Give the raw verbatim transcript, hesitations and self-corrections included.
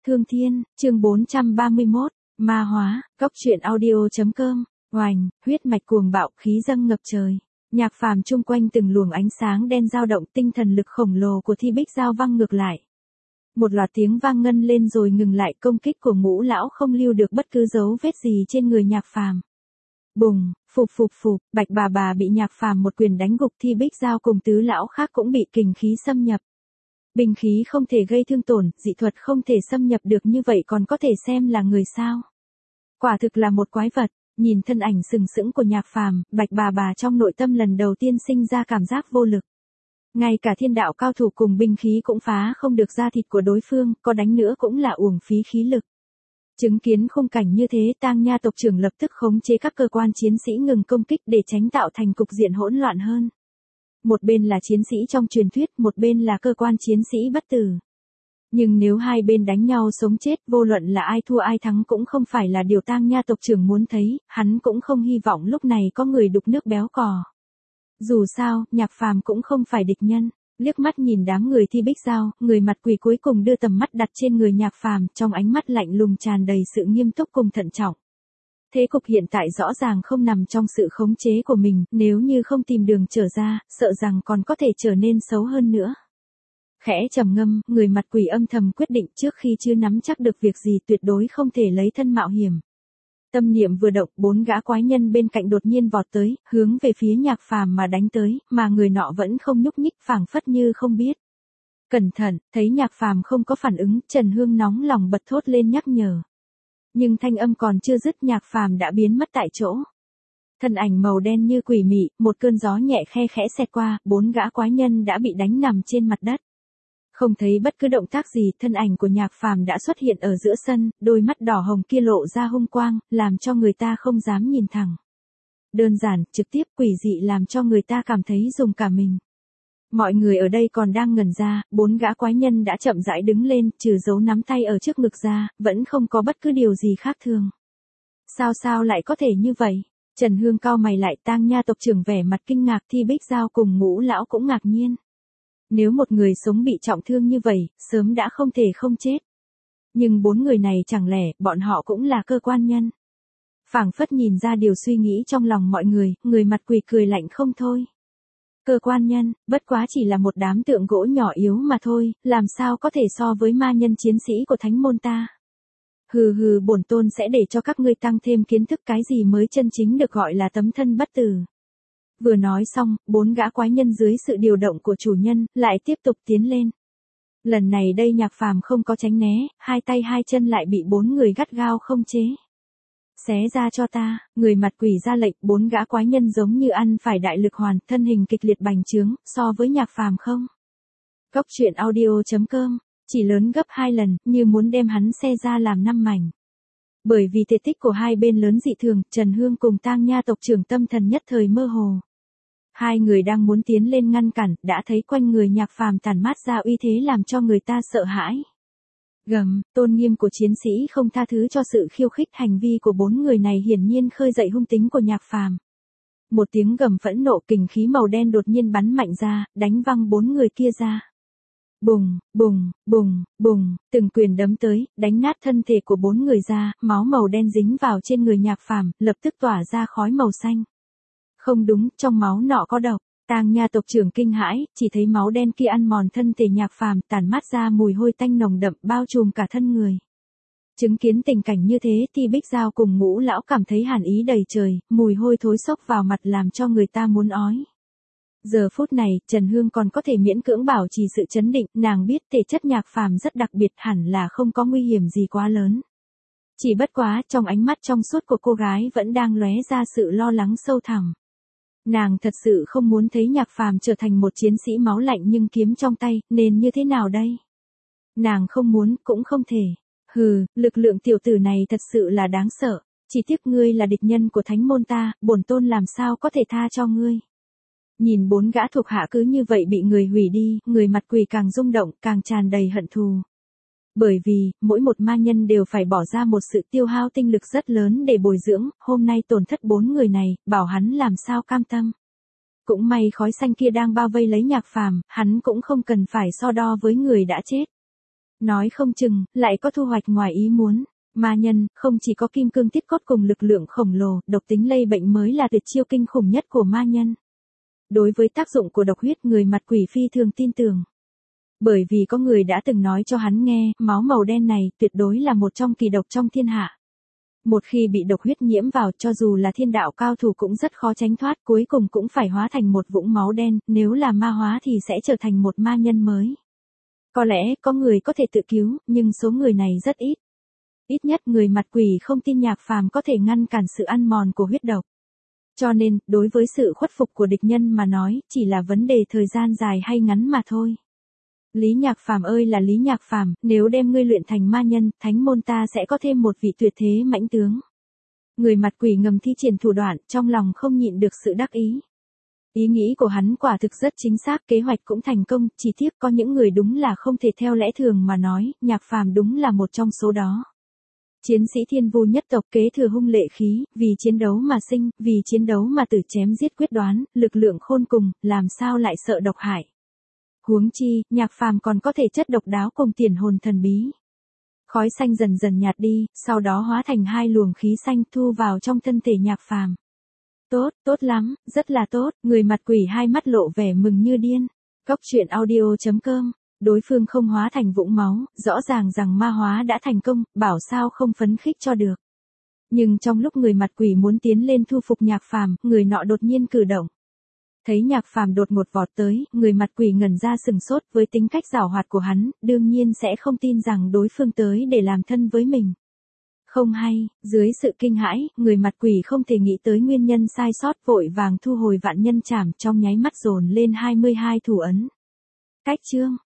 Thương Thiên, chương bốn trăm ba mươi mốt, Ma Hóa, Cốc truyện audio.com, oành, huyết mạch cuồng bạo, khí dâng ngập trời. Nhạc Phàm chung quanh từng luồng ánh sáng đen dao động, tinh thần lực khổng lồ của Thi Bích Giao văng ngược lại. Một loạt tiếng vang ngân lên rồi ngừng lại, công kích của Ngũ lão không lưu được bất cứ dấu vết gì trên người Nhạc Phàm. Bùng, phụp phụp phụp, Bạch bà bà bị Nhạc Phàm một quyền đánh gục, Thi Bích Giao cùng tứ lão khác cũng bị kình khí xâm nhập. Binh khí không thể gây thương tổn, dị thuật không thể xâm nhập được, như vậy còn có thể xem là người sao? Quả thực là một quái vật. Nhìn thân ảnh sừng sững của Nhạc Phàm, Bạch bà bà trong nội tâm lần đầu tiên sinh ra cảm giác vô lực. Ngay cả thiên đạo cao thủ cùng binh khí cũng phá không được da thịt của đối phương, có đánh nữa cũng là uổng phí khí lực. Chứng kiến khung cảnh như thế, Tang Nha tộc trưởng lập tức khống chế các cơ quan chiến sĩ ngừng công kích để tránh tạo thành cục diện hỗn loạn hơn. Một bên là chiến sĩ trong truyền thuyết, một bên là cơ quan chiến sĩ bất tử. Nhưng nếu hai bên đánh nhau sống chết, vô luận là ai thua ai thắng cũng không phải là điều Tang Nha tộc trưởng muốn thấy, hắn cũng không hy vọng lúc này có người đục nước béo cò. Dù sao, Nhạc Phàm cũng không phải địch nhân. Liếc mắt nhìn đám người Thi Bích Giao, người mặt quỷ cuối cùng đưa tầm mắt đặt trên người Nhạc Phàm, trong ánh mắt lạnh lùng tràn đầy sự nghiêm túc cùng thận trọng. Thế cục hiện tại rõ ràng không nằm trong sự khống chế của mình, nếu như không tìm đường trở ra, sợ rằng còn có thể trở nên xấu hơn nữa. Khẽ trầm ngâm, người mặt quỷ âm thầm quyết định trước khi chưa nắm chắc được việc gì tuyệt đối không thể lấy thân mạo hiểm. Tâm niệm vừa động, bốn gã quái nhân bên cạnh đột nhiên vọt tới, hướng về phía Nhạc Phàm mà đánh tới, mà người nọ vẫn không nhúc nhích, phảng phất như không biết. Cẩn thận, thấy Nhạc Phàm không có phản ứng, Trần Hương nóng lòng bật thốt lên nhắc nhở. Nhưng thanh âm còn chưa dứt, Nhạc Phàm đã biến mất tại chỗ. Thân ảnh màu đen như quỷ mị, một cơn gió nhẹ khe khẽ xẹt qua, bốn gã quái nhân đã bị đánh nằm trên mặt đất. Không thấy bất cứ động tác gì, thân ảnh của Nhạc Phàm đã xuất hiện ở giữa sân, đôi mắt đỏ hồng kia lộ ra hung quang, làm cho người ta không dám nhìn thẳng. Đơn giản, trực tiếp, quỷ dị, làm cho người ta cảm thấy rùng cả mình. Mọi người ở đây còn đang ngẩn ra, bốn gã quái nhân đã chậm rãi đứng lên, trừ dấu nắm tay ở trước ngực ra, vẫn không có bất cứ điều gì khác thường. Sao sao lại có thể như vậy? Trần Hương cau mày lại, Tang Nha tộc trưởng vẻ mặt kinh ngạc, Thi Bích Giao cùng Ngũ lão cũng ngạc nhiên. Nếu một người sống bị trọng thương như vậy, sớm đã không thể không chết. Nhưng bốn người này chẳng lẽ, bọn họ cũng là cơ quan nhân? Phảng phất nhìn ra điều suy nghĩ trong lòng mọi người, người mặt quỷ cười lạnh không thôi. Cơ quan nhân, bất quá chỉ là một đám tượng gỗ nhỏ yếu mà thôi, làm sao có thể so với ma nhân chiến sĩ của thánh môn ta. Hừ hừ, bổn tôn sẽ để cho các ngươi tăng thêm kiến thức cái gì mới chân chính được gọi là tấm thân bất tử. Vừa nói xong, bốn gã quái nhân dưới sự điều động của chủ nhân, lại tiếp tục tiến lên. Lần này đây Nhạc Phàm không có tránh né, hai tay hai chân lại bị bốn người gắt gao không chế. Xé ra cho ta, người mặt quỷ ra lệnh, bốn gã quái nhân giống như ăn phải đại lực hoàn, thân hình kịch liệt bành trướng, so với Nhạc Phàm không. Cốc truyện audio.com, chỉ lớn gấp hai lần, như muốn đem hắn xé ra làm năm mảnh. Bởi vì thể tích của hai bên lớn dị thường, Trần Hương cùng Tang Nha tộc trưởng tâm thần nhất thời mơ hồ. Hai người đang muốn tiến lên ngăn cản, đã thấy quanh người Nhạc Phàm tản mát ra uy thế làm cho người ta sợ hãi. Gầm, tôn nghiêm của chiến sĩ không tha thứ cho sự khiêu khích, hành vi của bốn người này hiển nhiên khơi dậy hung tính của Nhạc Phàm. Một tiếng gầm phẫn nộ, kình khí màu đen đột nhiên bắn mạnh ra, đánh văng bốn người kia ra. Bùng, bùng, bùng, bùng, từng quyền đấm tới, đánh nát thân thể của bốn người ra, máu màu đen dính vào trên người Nhạc Phàm, lập tức tỏa ra khói màu xanh. Không đúng, trong máu nọ có độc. Tang Nha tộc trưởng kinh hãi, chỉ thấy máu đen kia ăn mòn thân thể Nhạc Phàm, tản mát ra mùi hôi tanh nồng đậm, bao trùm cả thân người. Chứng kiến tình cảnh như thế, Thi Bích Giao cùng Ngũ lão cảm thấy hàn ý đầy trời, mùi hôi thối xốc vào mặt làm cho người ta muốn ói. Giờ phút này, Trần Hương còn có thể miễn cưỡng bảo trì sự chấn định, nàng biết thể chất Nhạc Phàm rất đặc biệt, hẳn là không có nguy hiểm gì quá lớn. Chỉ bất quá, trong ánh mắt trong suốt của cô gái vẫn đang lóe ra sự lo lắng sâu thẳm. Nàng thật sự không muốn thấy Nhạc Phàm trở thành một chiến sĩ máu lạnh nhưng kiếm trong tay, nên như thế nào đây? Nàng không muốn, cũng không thể. Hừ, lực lượng tiểu tử này thật sự là đáng sợ, chỉ tiếc ngươi là địch nhân của thánh môn ta, bổn tôn làm sao có thể tha cho ngươi. Nhìn bốn gã thuộc hạ cứ như vậy bị người hủy đi, người mặt quỷ càng rung động, càng tràn đầy hận thù. Bởi vì, mỗi một ma nhân đều phải bỏ ra một sự tiêu hao tinh lực rất lớn để bồi dưỡng, hôm nay tổn thất bốn người này, bảo hắn làm sao cam tâm. Cũng may khói xanh kia đang bao vây lấy Nhạc Phàm, hắn cũng không cần phải so đo với người đã chết. Nói không chừng, lại có thu hoạch ngoài ý muốn. Ma nhân, không chỉ có kim cương thiết cốt cùng lực lượng khổng lồ, độc tính lây bệnh mới là tuyệt chiêu kinh khủng nhất của ma nhân. Đối với tác dụng của độc huyết, người mặt quỷ phi thường tin tưởng. Bởi vì có người đã từng nói cho hắn nghe, máu màu đen này tuyệt đối là một trong kỳ độc trong thiên hạ. Một khi bị độc huyết nhiễm vào, cho dù là thiên đạo cao thủ cũng rất khó tránh thoát, cuối cùng cũng phải hóa thành một vũng máu đen, nếu là ma hóa thì sẽ trở thành một ma nhân mới. Có lẽ có người có thể tự cứu, nhưng số người này rất ít. Ít nhất người mặt quỷ không tin Nhạc Phàm có thể ngăn cản sự ăn mòn của huyết độc. Cho nên, đối với sự khuất phục của địch nhân mà nói, chỉ là vấn đề thời gian dài hay ngắn mà thôi. Lý Nhạc Phàm ơi là Lý Nhạc Phàm, nếu đem ngươi luyện thành ma nhân, thánh môn ta sẽ có thêm một vị tuyệt thế mãnh tướng. Người mặt quỷ ngầm thi triển thủ đoạn, trong lòng không nhịn được sự đắc ý. Ý nghĩ của hắn quả thực rất chính xác, kế hoạch cũng thành công, chỉ tiếc có những người đúng là không thể theo lẽ thường mà nói, Nhạc Phàm đúng là một trong số đó. Chiến sĩ thiên vu nhất tộc kế thừa hung lệ khí, vì chiến đấu mà sinh, vì chiến đấu mà tử chém giết quyết đoán, lực lượng khôn cùng, làm sao lại sợ độc hại. Huống chi, Nhạc Phàm còn có thể chất độc đáo cùng tiền hồn thần bí. Khói xanh dần dần nhạt đi, sau đó hóa thành hai luồng khí xanh thu vào trong thân thể Nhạc Phàm. Tốt, tốt lắm, rất là tốt, người mặt quỷ hai mắt lộ vẻ mừng như điên. Cốc truyện audio chấm com, đối phương không hóa thành vũng máu, rõ ràng rằng ma hóa đã thành công, bảo sao không phấn khích cho được. Nhưng trong lúc người mặt quỷ muốn tiến lên thu phục Nhạc Phàm, người nọ đột nhiên cử động. Thấy Nhạc Phàm đột ngột vọt tới, người mặt quỷ ngẩn ra sừng sốt, với tính cách giảo hoạt của hắn, đương nhiên sẽ không tin rằng đối phương tới để làm thân với mình. Không hay, dưới sự kinh hãi, người mặt quỷ không thể nghĩ tới nguyên nhân sai sót, vội vàng thu hồi vạn nhân trảm, trong nháy mắt dồn lên hai mươi hai thủ ấn. Cách chương